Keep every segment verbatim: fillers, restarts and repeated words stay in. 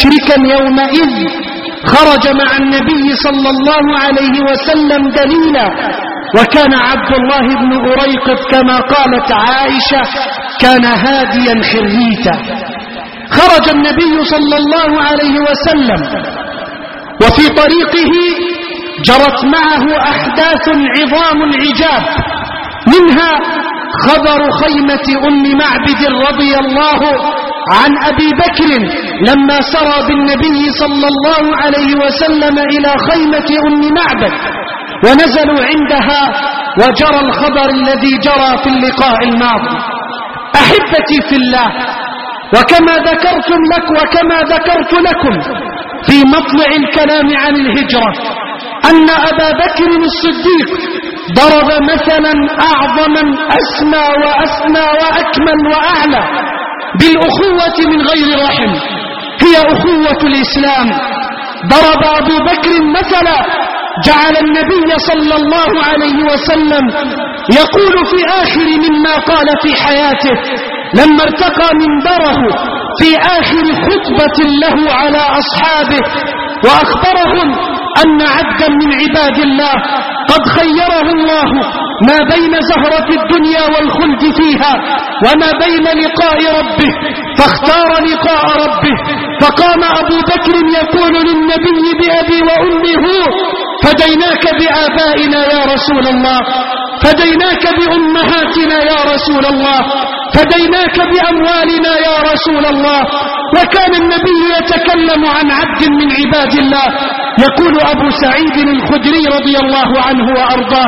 مشركا يومئذ خرج مع النبي صلى الله عليه وسلم دليلا، وكان عبد الله بن أريقط كما قالت عائشة كان هاديا خريتا. خرج النبي صلى الله عليه وسلم وفي طريقه جرت معه أحداث عظام العجاب، منها خبر خيمة أم معبد رضي الله عن أبي بكر لما سرى بالنبي صلى الله عليه وسلم إلى خيمة أم معبد ونزلوا عندها، وجرى الخبر الذي جرى في اللقاء الماضي. أحبتي في الله، وكما ذكرتم لك وكما ذكرت لكم في مطلع الكلام عن الهجرة أن أبا بكر الصديق ضرب مثلا أعظما أسمى وأسمى وأكمل وأعلى بالأخوة من غير رحم، هي أخوة الإسلام. ضرب أبو بكر مثلا جعل النبي صلى الله عليه وسلم يقول في آخر مما قال في حياته لما ارتقى منبره في آخر خطبة له على أصحابه وأخبرهم أن عبدا من عباد الله قد خيره الله ما بين زهرة الدنيا والخلد فيها وما بين لقاء ربه، فاختار لقاء ربه. فقام أبو بكر يقول للنبي بأبي وأمي هو فديناك بآبائنا يا رسول الله، فديناك بأمهاتنا يا رسول الله، فديناك بأموالنا يا رسول الله. وكان النبي يتكلم عن عبد من عباد الله، يقول أبو سعيد الخدري رضي الله عنه وأرضاه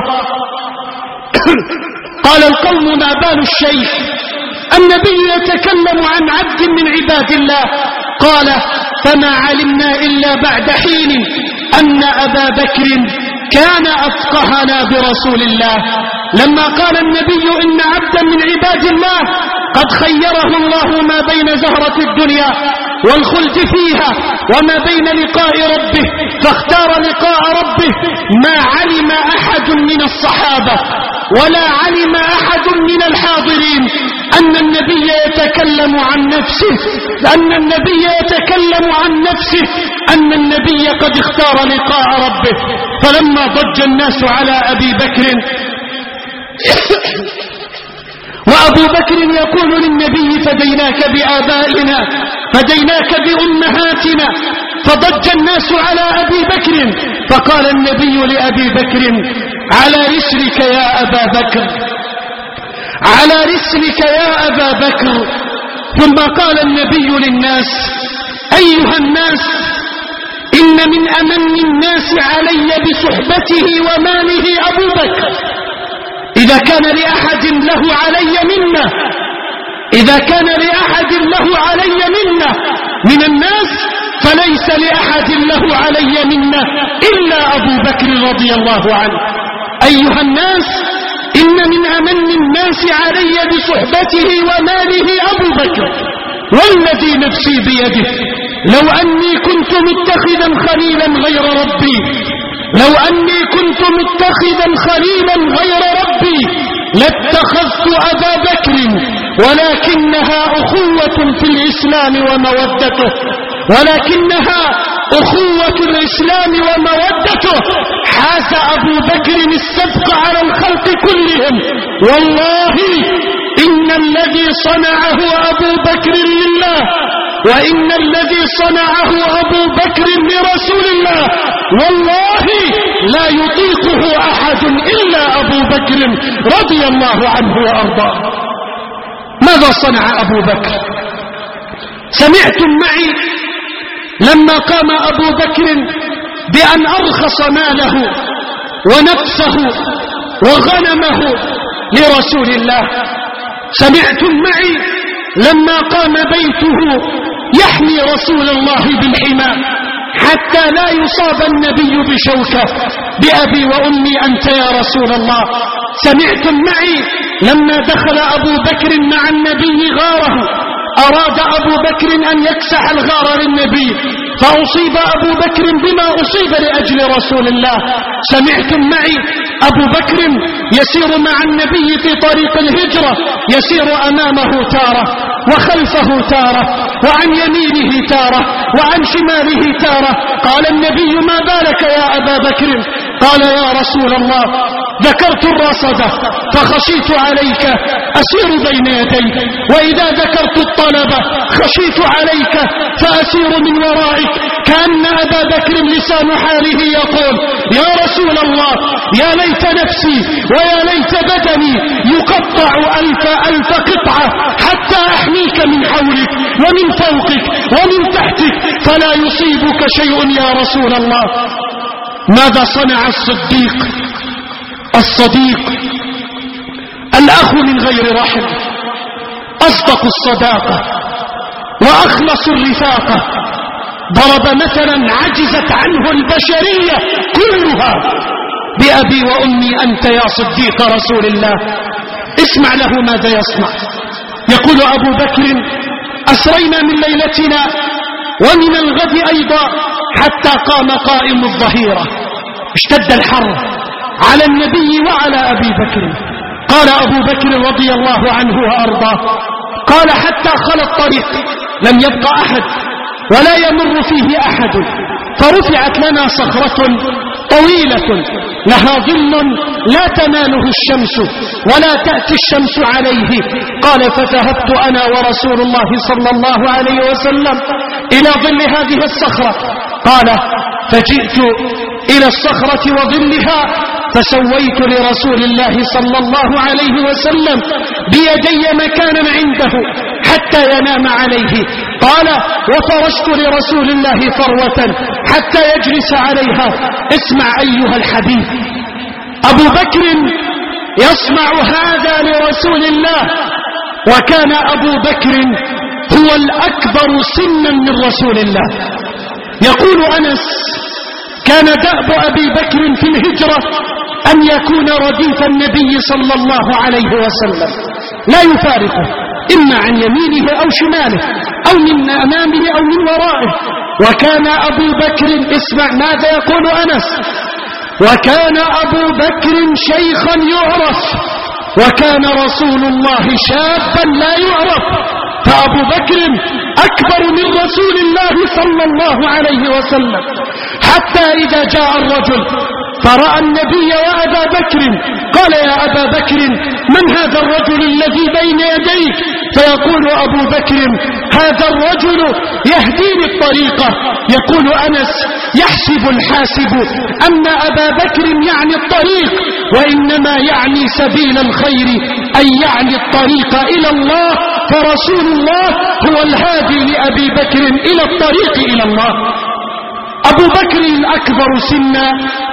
قال القوم ما بال الشيخ، النبي يتكلم عن عبد من عباد الله، قال فما علمنا إلا بعد حين أن أبا بكر كان أفقهنا برسول الله. لما قال النبي إن عبدا من عباد الله قد خيره الله ما بين زهرة الدنيا والخلد فيها وما بين لقاء ربه فاختار لقاء ربه، ما علم أحد من الصحابة ولا علم أحد من الحاضرين أن النبي يتكلم عن نفسه أن النبي يتكلم عن نفسه أن النبي قد اختار لقاء ربه. فلما ضج الناس على أبي بكر وأبو بكر يقول للنبي فديناك بآبائنا فديناك بأمهاتنا، فضج الناس على أبي بكر، فقال النبي لأبي بكر على رسلك يا أبا بكر، على رسلك يا أبا بكر. ثم قال النبي للناس أيها الناس إن من أمن الناس علي بصحبته وماله أبو بكر، إذا كان لأحد له علي منه إذا كان لأحد له علي منه من الناس فليس لأحد له علي منه إلا أبو بكر رضي الله عنه. أيها الناس إن من أمن الناس علي بصحبته وماله أبو بكر، والذي نفسي بيده لو أني كنت متخذا خليلا غير ربي لو أني كنت متخذا خليلا غير ربي لاتخذت أبا بكر، ولكنها أخوة في الإسلام ومودته ولكنها أخوة الإسلام ومودته حاز أبو بكر السبق على الخلق كلهم. والله إن الذي صنعه أبو بكر لله وإن الذي صنعه أبو بكر لرسول الله والله لا يطيقه أحد إلا أبو بكر رضي الله عنه وأرضاه. ماذا صنع أبو بكر؟ سمعتم معي لما قام أبو بكر بأن أرخص ماله ونفسه وغنمه لرسول الله. سمعتم معي لما قام بيته يحمي رسول الله بالحمى حتى لا يصاب النبي بشوكة بأبي وأمي أنت يا رسول الله. سمعتم معي لما دخل أبو بكر مع النبي غاره، أراد أبو بكر أن يكسح الغار للنبي فأصيب أبو بكر بما أصيب لأجل رسول الله. سمعتم معي أبو بكر يسير مع النبي في طريق الهجرة، يسير أمامه تارة وخلفه تارة وعن يمينه تارة وعن شماله تارة. قال النبي ما بالك يا أبا بكر؟ قال يا رسول الله ذكرت الرصدة فخشيت عليك أسير بين يديك، وإذا ذكرت الطلب خشيت عليك فأسير من ورائك. كأن أبا بكر لسان حاله يقول يا رسول الله يا ليت نفسي ويا ليت بدني يقطع ألف ألف قطعة حتى أحميك من حولك ومن فوقك ومن تحتك فلا يصيبك شيء يا رسول الله. ماذا صنع الصديق الصديق الأخ من غير رحم، أصدق الصداقة وأخلص الرفاقة، ضرب مثلا عجزت عنه البشرية كلها بأبي وأمي أنت يا صديق رسول الله. اسمع له ماذا يصنع. يقول أبو بكر أسرينا من ليلتنا ومن الغد أيضا حتى قام قائم الظهيرة. اشتد الحر على النبي وعلى أبي بكر. قال أبو بكر رضي الله عنه وأرضاه قال حتى خلى الطريق لم يبقى أحد ولا يمر فيه أحد، فرفعت لنا صخرة طويلة لها ظل لا تناله الشمس ولا تأتي الشمس عليه. قال فذهبت أنا ورسول الله صلى الله عليه وسلم إلى ظل هذه الصخرة. قال فجئت إلى الصخرة وظلها فسويت لرسول الله صلى الله عليه وسلم بيدي مكانا عنده حتى ينام عليه. قال وفرشت لرسول الله فروة حتى يجلس عليها. اسمع أيها الحبيب، أبو بكر يصنع هذا لرسول الله، وكان أبو بكر هو الأكبر سنا من رسول الله. يقول أنس كان دأب أبي بكر في الهجرة أن يكون رديف النبي صلى الله عليه وسلم لا يفارقه إما عن يمينه أو شماله أو من أمامه أو من ورائه. وكان أبو بكر اسمع ماذا يقول أنس وكان أبو بكر شيخا يعرف وكان رسول الله شابا لا يعرف. فأبو بكر أكبر من رسول الله صلى الله عليه وسلم، حتى إذا جاء الرجل فرأى النبي وأبا بكر قال يا أبا بكر من هذا الرجل الذي بين يديك؟ فيقول أبو بكر هذا الرجل يهديني الطريقة. يقول أنس يحسب الحاسب أن أبا بكر يعني الطريق وإنما يعني سبيل الخير أي يعني الطريق إلى الله، فرسول الله هو الهادي لأبي بكر إلى الطريق إلى الله. أبو بكر الأكبر سنا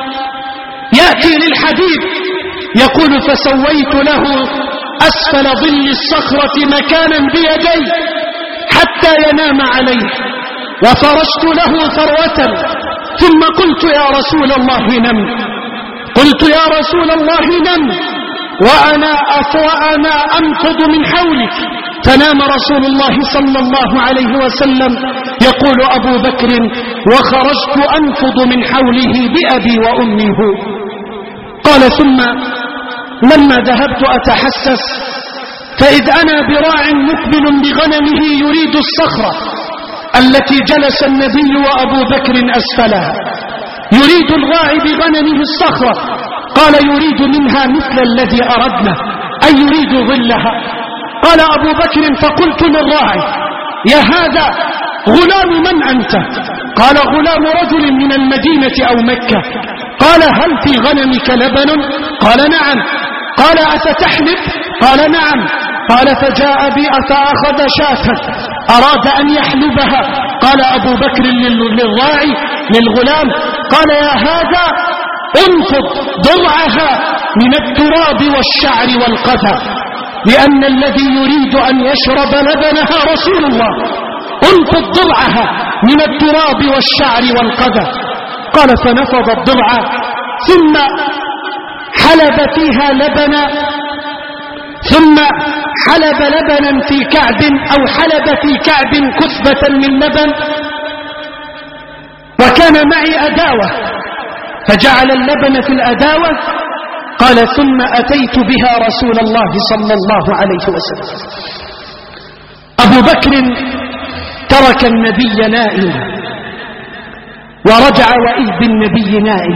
يأتي للحديث يقول فسويت له أسفل ظل الصخرة مكانا بيدي حتى ينام عليه وفرشت له ثروة ثم قلت يا رسول الله نم قلت يا رسول الله نم وأنا أفوأنا أنفض من حولك. فنام رسول الله صلى الله عليه وسلم. يقول أبو بكر وخرجت أنفض من حوله بأبي وأمه. قال ثم لما ذهبت أتحسس فإذ أنا براع مقبل بغنمه يريد الصخرة التي جلس النبي وأبو بكر أسفلها، يريد الراعي بغنمه الصخرة. قال يريد منها مثل الذي أردنا أي يريد ظلها. قال أبو بكر فقلت للراعي يا هذا غلام من أنت؟ قال غلام رجل من المدينة أو مكة. قال هل في غنمك لبن؟ قال نعم. قال أفتحلب؟ قال نعم. قال فجاء بي فأخذ شاة أراد أن يحلبها. قال أبو بكر للراعي للغلام قال يا هذا انفض ضرعها من التراب والشعر والقذى، لأن الذي يريد أن يشرب لبنها رسول الله. انفض ضرعها من التراب والشعر والقذى. قال فنفض الضرع ثم حلب فيها لبنا ثم حلب لبنا في كعب أو حلب في كعب كثبة من لبن، وكان معي أداوة فجعل اللبن في الأداوة. قال ثم أتيت بها رسول الله صلى الله عليه وسلم. بكر ترك النبي نائما ورجع وإذ بالنبي نائم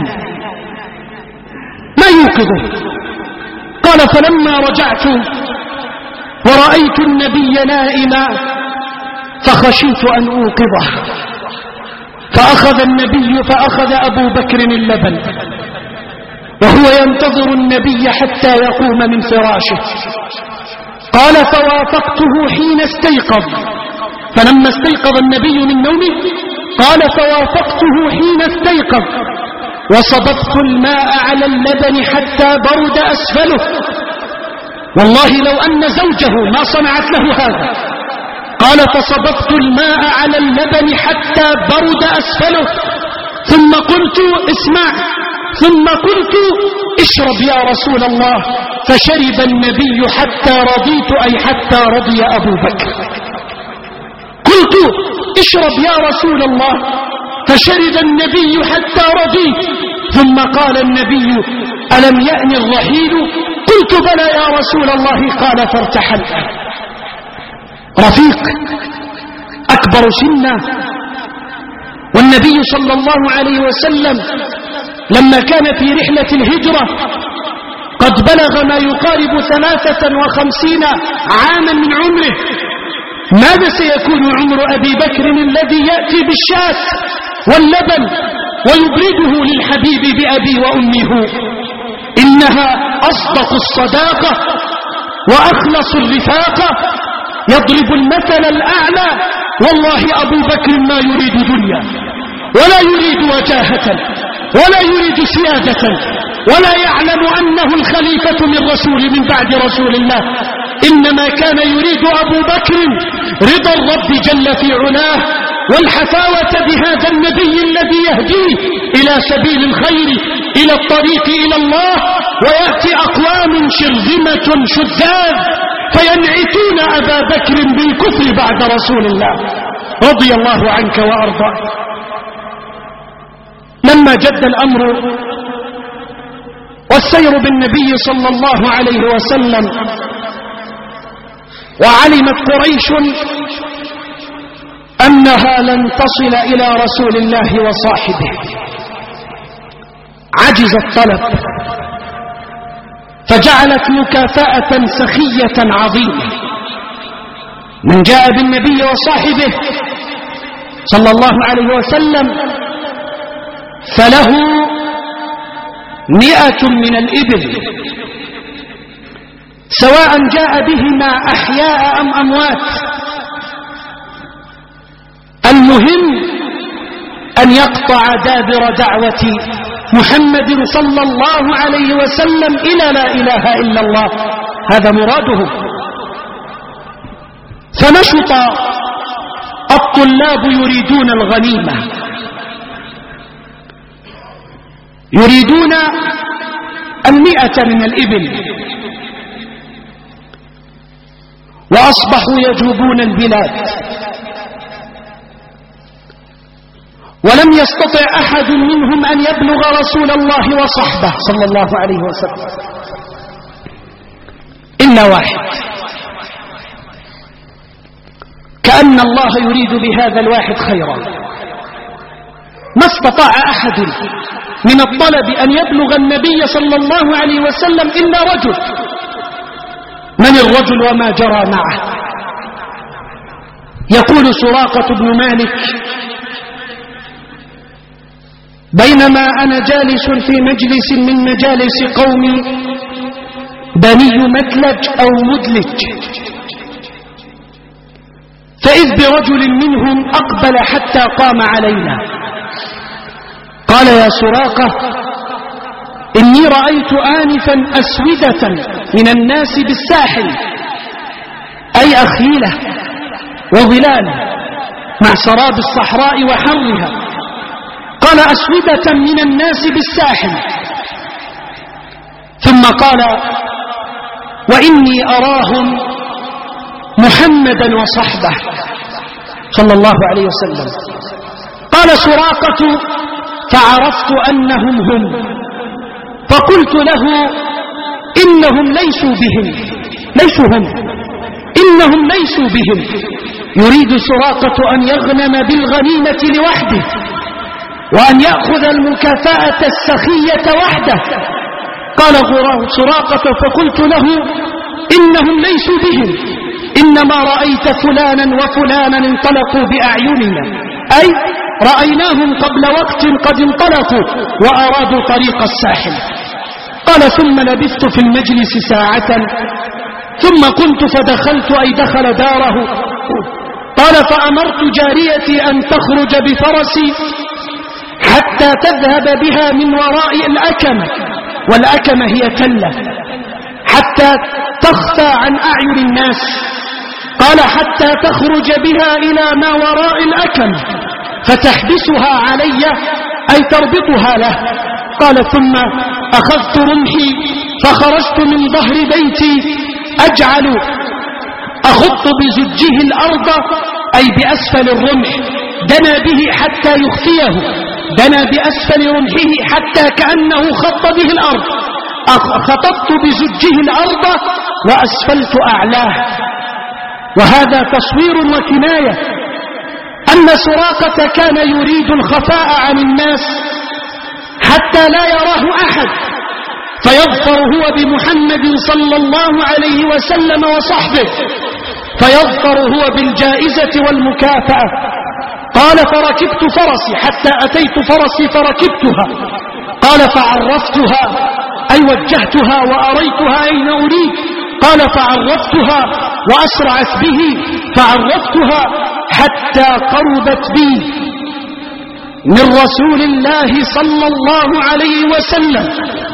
ما يوقظه. قال فلما رجعت ورأيت النبي نائما فخشيت أن أوقظه، فأخذ النبي فأخذ أبو بكر اللبن وهو ينتظر النبي حتى يقوم من فراشه. قال فوافقته حين استيقظ، فلما استيقظ النبي من نومه قال فوافقته حين استيقظ وصببت الماء على اللبن حتى برد أسفله. والله لو أن زوجه ما صنعت له هذا. قال فصببت الماء على اللبن حتى برد أسفله ثم قلت اسمع ثم قلت اشرب يا رسول الله، فشرب النبي حتى رضيت أي حتى رضي أبو بكر. قلت اشرب يا رسول الله، فشرب النبي حتى رضيت. ثم قال النبي ألم يأن الرحيل؟ قلت بلى يا رسول الله. قال فارتحل. رفيق أكبر سنا، والنبي صلى الله عليه وسلم لما كان في رحلة الهجرة قد بلغ ما يقارب ثلاثة وخمسين عاما من عمره. ماذا سيكون عمر أبي بكر الذي يأتي بالشاة واللبن ويبرده للحبيب بأبي وأمه؟ إنها أصدق الصداقة وأخلص الرفاقة، يضرب المثل الأعلى. والله أبو بكر ما يريد دنيا ولا يريد وجاهة ولا يريد سيادة ولا يعلم أنه الخليفة من رسول من بعد رسول الله، إنما كان يريد أبو بكر رضا الرب جل في علاه والحفاوة بهذا النبي الذي يهديه إلى سبيل الخير إلى الطريق إلى الله. ويأتي أقوام شرذمة شذاذ فينعتون أبا بكر بالكفر بعد رسول الله رضي الله عنك وأرضاك. لما جد الأمر والسير بالنبي صلى الله عليه وسلم وعلمت قريش أنها لن تصل إلى رسول الله وصاحبه عجز الطلب، فجعلت مكافأة سخية عظيمة. من جاء بالنبي وصاحبه صلى الله عليه وسلم فله مئة من الإبل، سواء جاء بهما أحياء أم أموات، المهم أن يقطع دابر دعوة محمد صلى الله عليه وسلم إلى لا إله إلا الله، هذا مراده. فنشط الطلاب يريدون الغنيمة، يريدون المئة من الإبل، وأصبحوا يجوبون البلاد، ولم يستطع أحد منهم أن يبلغ رسول الله وصحبه صلى الله عليه وسلم إلا واحد، كأن الله يريد بهذا الواحد خيرا. ما استطاع أحد من الطلب أن يبلغ النبي صلى الله عليه وسلم إلا رجل. من الرجل وما جرى معه؟ يقول سراقة بن مالك: بينما أنا جالس في مجلس من مجالس قومي بني مدلج أو مدلج، فإذ برجل منهم أقبل حتى قام علينا، قال: يا سراقة، إني رأيت آنفا أسودة من الناس بالساحل، أي أخيلة وظلال مع سراب الصحراء وحرها، قال: أسودة من الناس بالساحل. ثم قال: وإني أراهم محمدا وصحبه صلى الله عليه وسلم. قال سراقة: فعرفت أنهم هم، فقلت له: إنهم ليسوا بهم، ليسوا هم، إنهم ليسوا بهم، يريد سراقة أن يغنم بالغنيمة لوحده وأن يأخذ المكافأة السخية وحده. قال سراقة فقلت له إنهم ليسوا بهم، إنما رأيت فلانا وفلانا انطلقوا بأعيننا، أي رأيناهم قبل وقت قد انطلقوا وأرادوا طريق الساحل. قال ثم لبثت في المجلس ساعة ثم قمت فدخلت، أي دخل داره. قال فأمرت جاريتي أن تخرج بفرسي حتى تذهب بها من وراء الأكمة، والأكمة هي تلة، حتى تخفى عن أعين الناس. قال حتى تخرج بها إلى ما وراء الأكمة فتحبسها علي، أي تربطها له. قال ثم أخذت رمحي فخرجت من ظهر بيتي أجعل أخط بزجه الأرض، أي بأسفل الرمح، دنا به حتى يخفيه، دنا بأسفل رمحه حتى كأنه خط به الأرض. خططت بزجه الأرض وأسفلت أعلاه. وهذا تصوير وكناية أن سراقة كان يريد الخفاء عن الناس حتى لا يراه أحد، فيظفر هو بمحمد صلى الله عليه وسلم وصحبه، فيظفر هو بالجائزة والمكافأة. قال فركبت فرسي حتى أتيت فرسي فركبتها. قال فعرفتها، أي وجهتها وأريتها أين أريد. قال فعرفتها وأسرعت به فعرفتها حتى قربت بي من رسول الله صلى الله عليه وسلم.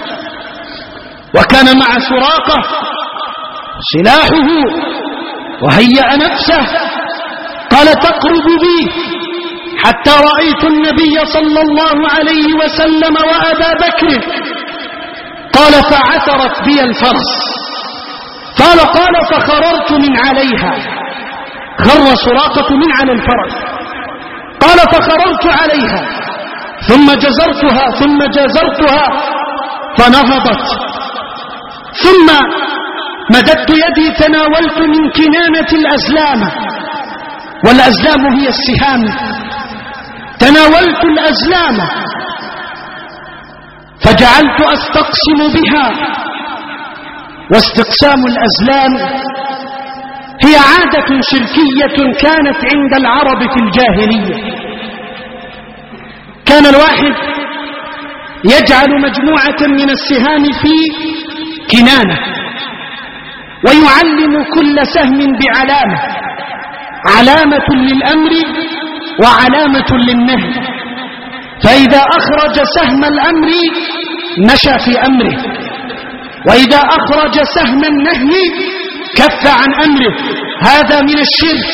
وكان مع سراقة سلاحه وهيأ نفسه. قال تقرب بي حتى رأيت النبي صلى الله عليه وسلم وأبا بكر. قال فعثرت بي الفرس. قال قال فخررت من عليها، خر سراقة من على الفرس. قال فخررت عليها ثم جزرتها ثم جزرتها فنهضت، ثم مددت يدي تناولت من كنانة الأزلام، والأزلام هي السهام، تناولت الأزلام فجعلت أستقسم بها. واستقسام الأزلام هي عادة شركية كانت عند العرب في الجاهلية. كان الواحد يجعل مجموعة من السهام في كنانة ويعلم كل سهم بعلامة، علامة للأمر وعلامة للنهي، فإذا أخرج سهم الأمر مشى في أمره، وإذا أخرج سهم النهي كف عن أمره. هذا من الشرك،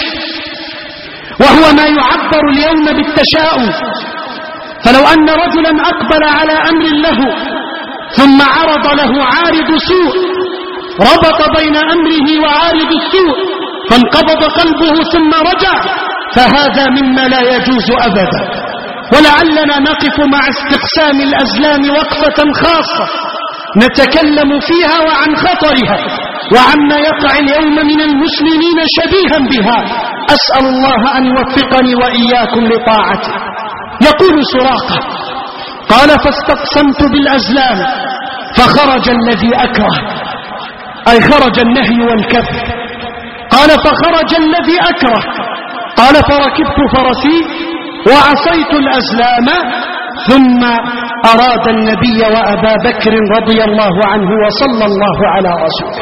وهو ما يعبر اليوم بالتشاؤم. فلو أن رجلا أقبل على أمر له ثم عرض له عارض سوء، ربط بين أمره وعارض السوء فانقبض قلبه ثم رجع، فهذا مما لا يجوز أبدا. ولعلنا نقف مع استقسام الأزلام وقفة خاصة نتكلم فيها وعن خطرها وعما يقع اليوم من المسلمين شبيها بها. أسأل الله أن يوفقني وإياكم لطاعته. يقول سراقة قال فاستقسمت بالأزلام فخرج الذي أكره، أي خرج النهي والكف. قال فخرج الذي أكره. قال فركبت فرسي وعصيت الأزلام، ثم أراد النبي وأبا بكر رضي الله عنه وصلى الله على رسوله.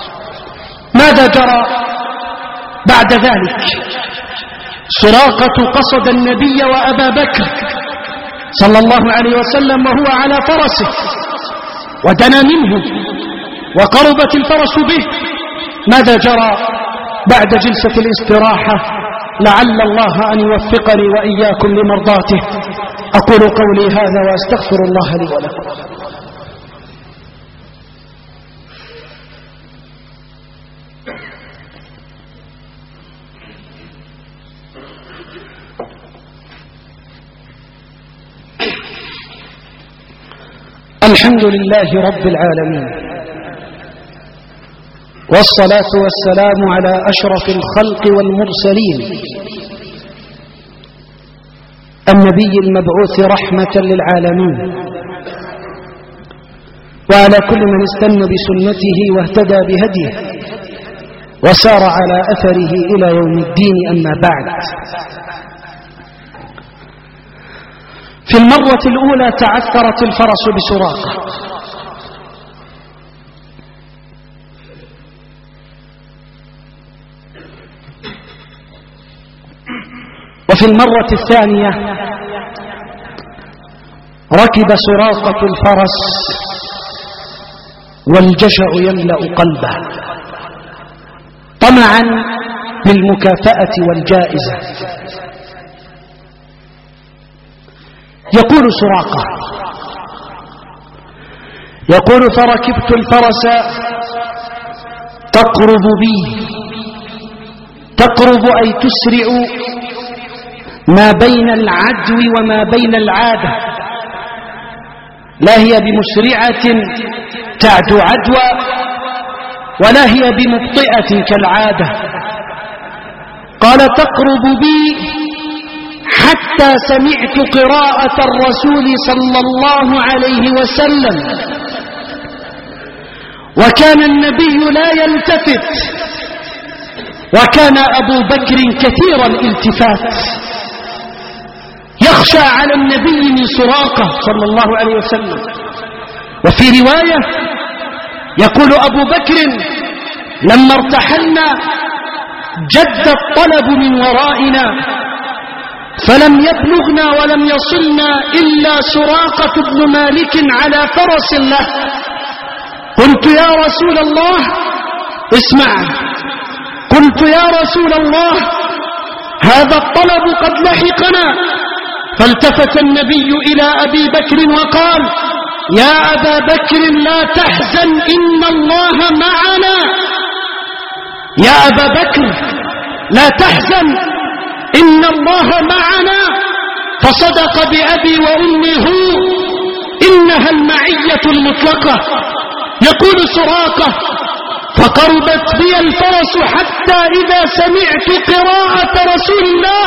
ماذا جرى بعد ذلك؟ سراقة قصد النبي وأبا بكر صلى الله عليه وسلم وهو على فرسه، ودنا منه وقربت الفرس به. ماذا جرى بعد جلسة الاستراحة؟ لعل الله أن يوفقني وإياكم لمرضاته. أقول قولي هذا وأستغفر الله لي ولكم. الحمد لله رب العالمين، والصلاة والسلام على أشرف الخلق والمرسلين النبي المبعوث رحمة للعالمين وعلى كل من استنى بسنته واهتدى بهديه وسار على أثره إلى يوم الدين. أما بعد، في المرة الأولى تعثرت الفرس بسراقة، وفي المرة الثانية ركب سراقة الفرس والجشع يملأ قلبه طمعا بالمكافأة والجائزة. يقول سراقة يقول فركبت الفرس تقرب بي، تقرب أي تسرع ما بين العدو وما بين العادة، لا هي بمسرعة تعدو عدوى ولا هي بمبطئة كالعادة. قال تقرب بي حتى سمعت قراءة الرسول صلى الله عليه وسلم، وكان النبي لا يلتفت، وكان أبو بكر كثير الالتفات، يخشى على النبي من سراقة صلى الله عليه وسلم. وفي رواية يقول أبو بكر لما ارتحلنا جد الطلب من ورائنا فلم يبلغنا ولم يصلنا إلا سراقة بن مالك على فرس له. قلت يا رسول الله اسمع، قلت يا رسول الله هذا الطلب قد لحقنا. فالتفت النبي إلى أبي بكر وقال يا أبا بكر لا تحزن إن الله معنا، يا أبا بكر لا تحزن إن الله معنا. فصدق بأبي وأمي هو، إنها المعية المطلقة. يقول سراقة فقربت بي الفرس حتى إذا سمعت قراءة رسول الله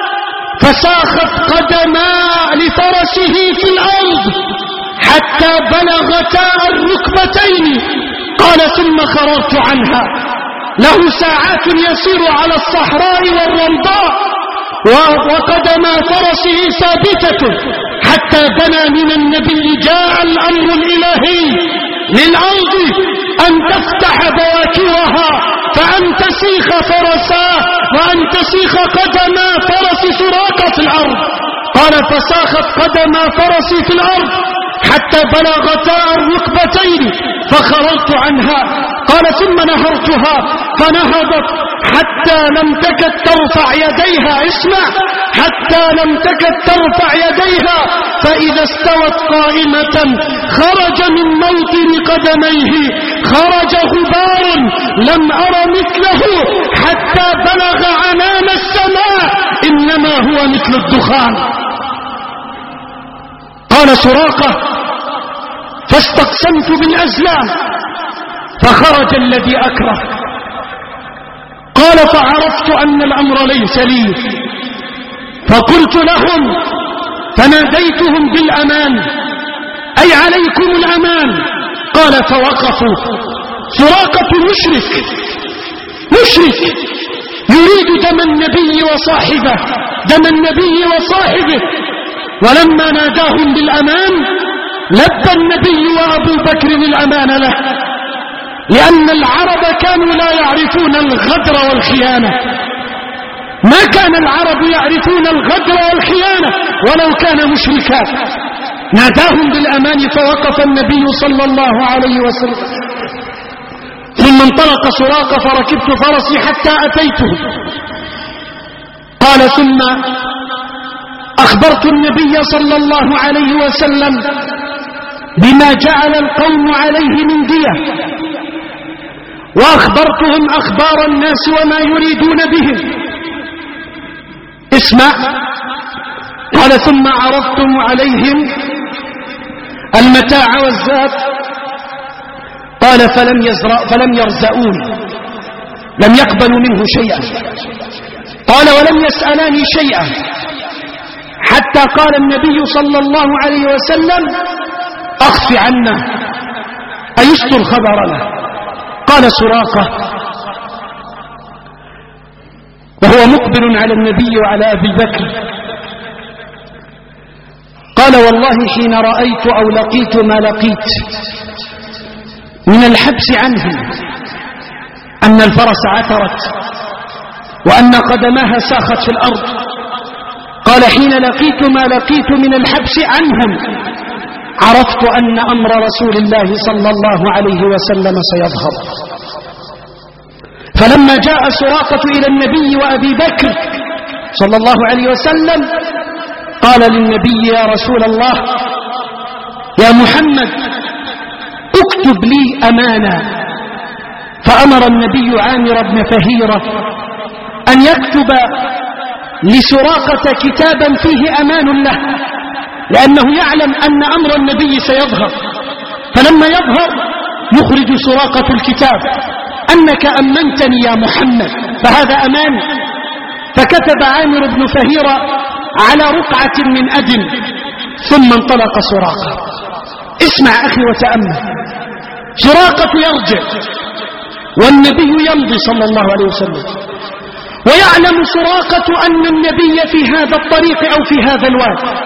فساخت قدما لفرسه في الأرض حتى بلغتا الركبتين. قال ثم خررت عنها، له ساعات يسير على الصحراء والرمضاء وقدما فرسه ثابتة حتى بنى من النبي جاء الأمر الإلهي للأرض أن تفتح بواكرها فأن تسيخ فرساه وأن تسيخ قدما فرس سراقة في الأرض. قال فساخت قدما فرسي في الأرض حتى بلغتا الركبتين فخررت عنها. قال ثم نهرتها فنهضت حتى لم تكد ترفع يديها، اسمع، حتى لم تكد ترفع يديها فإذا استوت قائمة خرج من موطن قدميه خرج غبار لم أر مثله حتى بلغ عنان السماء، إنما هو مثل الدخان. قال سراقة فاستقسمت بالأزلام فخرج الذي أكره. قال فعرفت أن الأمر ليس لي فقلت لهم فناديتهم بالأمان أي عليكم الأمان. قال فوقفوا. سراقة مشرك مشرك يريد دم النبي وصاحبه دم النبي وصاحبه ولما ناداهم بالأمان لبى النبي وأبو بكر الأمان له، لأن العرب كانوا لا يعرفون الغدر والخيانة، ما كان العرب يعرفون الغدر والخيانة ولو كان مشركا. ناداهم بالأمان فوقف النبي صلى الله عليه وسلم، ثم انطلق سراقة فركبت فرسي حتى أتيته. قال ثم أخبرت النبي صلى الله عليه وسلم بما جعل القوم عليه من دية، وأخبرتهم أخبار الناس وما يريدون بهم. اسمع. قال ثم عرضتم عليهم المتاع والزاد. قال فلم, فلم يرزقوني، لم يقبلوا منه شيئا. قال ولم يسألاني شيئا، حتى قال النبي صلى الله عليه وسلم أخف عنا أيستر خبرنا. قال سراقة وهو مقبل على النبي وعلى أبي بكر، قال والله حين رأيت أو لقيت ما لقيت من الحبس عنهم أن الفرس عثرت وأن قدماها ساخت في الأرض، قال حين لقيت ما لقيت من الحبس عنهم عرفت أن أمر رسول الله صلى الله عليه وسلم سيظهر. فلما جاء سراقة إلى النبي وأبي بكر صلى الله عليه وسلم قال للنبي يا رسول الله يا محمد اكتب لي أمانة. فأمر النبي عامر بن فهيرة أن يكتب لسراقة كتابا فيه أمان له، لأنه يعلم أن أمر النبي سيظهر، فلما يظهر يخرج سراقة الكتاب أنك أمنتني يا محمد، فهذا أمان. فكتب عامر بن فهيرة على رقعة من أدم، ثم انطلق سراقة. اسمع أخي وتأمل، سراقة يرجع والنبي يمضي صلى الله عليه وسلم، ويعلم سراقة أن النبي في هذا الطريق أو في هذا الواد.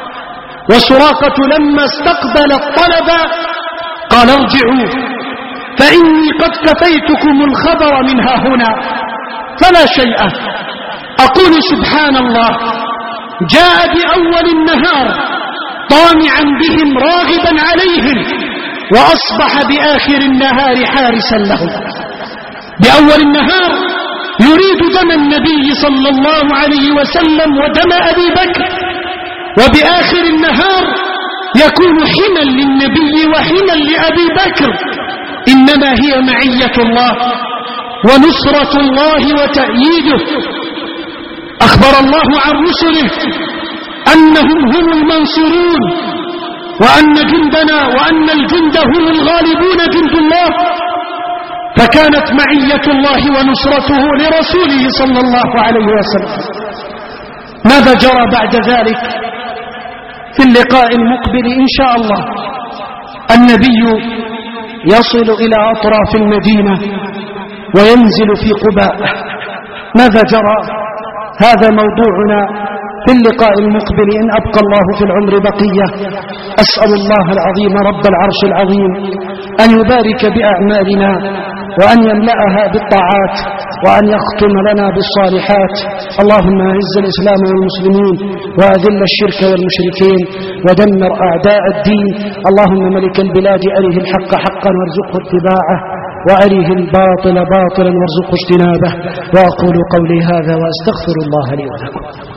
وسراقة لما استقبل الطلب قال ارجعوا فإني قد كفيتكم الخبر من ها هنا فلا شيء. أقول سبحان الله، جاء بأول النهار طامعا بهم راغبا عليهم، وأصبح بآخر النهار حارسا لهم. بأول النهار يريد دم النبي صلى الله عليه وسلم ودم أبي بكر، وبآخر النهار يكون حما للنبي وحما لأبي بكر. إنما هي معية الله ونصرة الله وتأييده. أخبر الله عن رسله أنهم هم المنصورون، وأن جندنا وأن الجند هم الغالبون جند الله. فكانت معية الله ونصرته لرسوله صلى الله عليه وسلم. ماذا جرى بعد ذلك؟ في اللقاء المقبل إن شاء الله النبي يصل إلى أطراف المدينة وينزل في قباء. ماذا جرى؟ هذا موضوعنا في اللقاء المقبل إن أبقى الله في العمر بقية. أسأل الله العظيم رب العرش العظيم أن يبارك بأعمالنا وأن يملأها بالطاعات وأن يختم لنا بالصالحات. اللهم أعز الإسلام والمسلمين وأذل الشرك والمشركين ودمر أعداء الدين. اللهم ملك البلاد أره الحق حقا وارزقه اتباعه، وأره الباطل باطلا وارزقه اجتنابه. وأقول قولي هذا وأستغفر الله لي ولكم.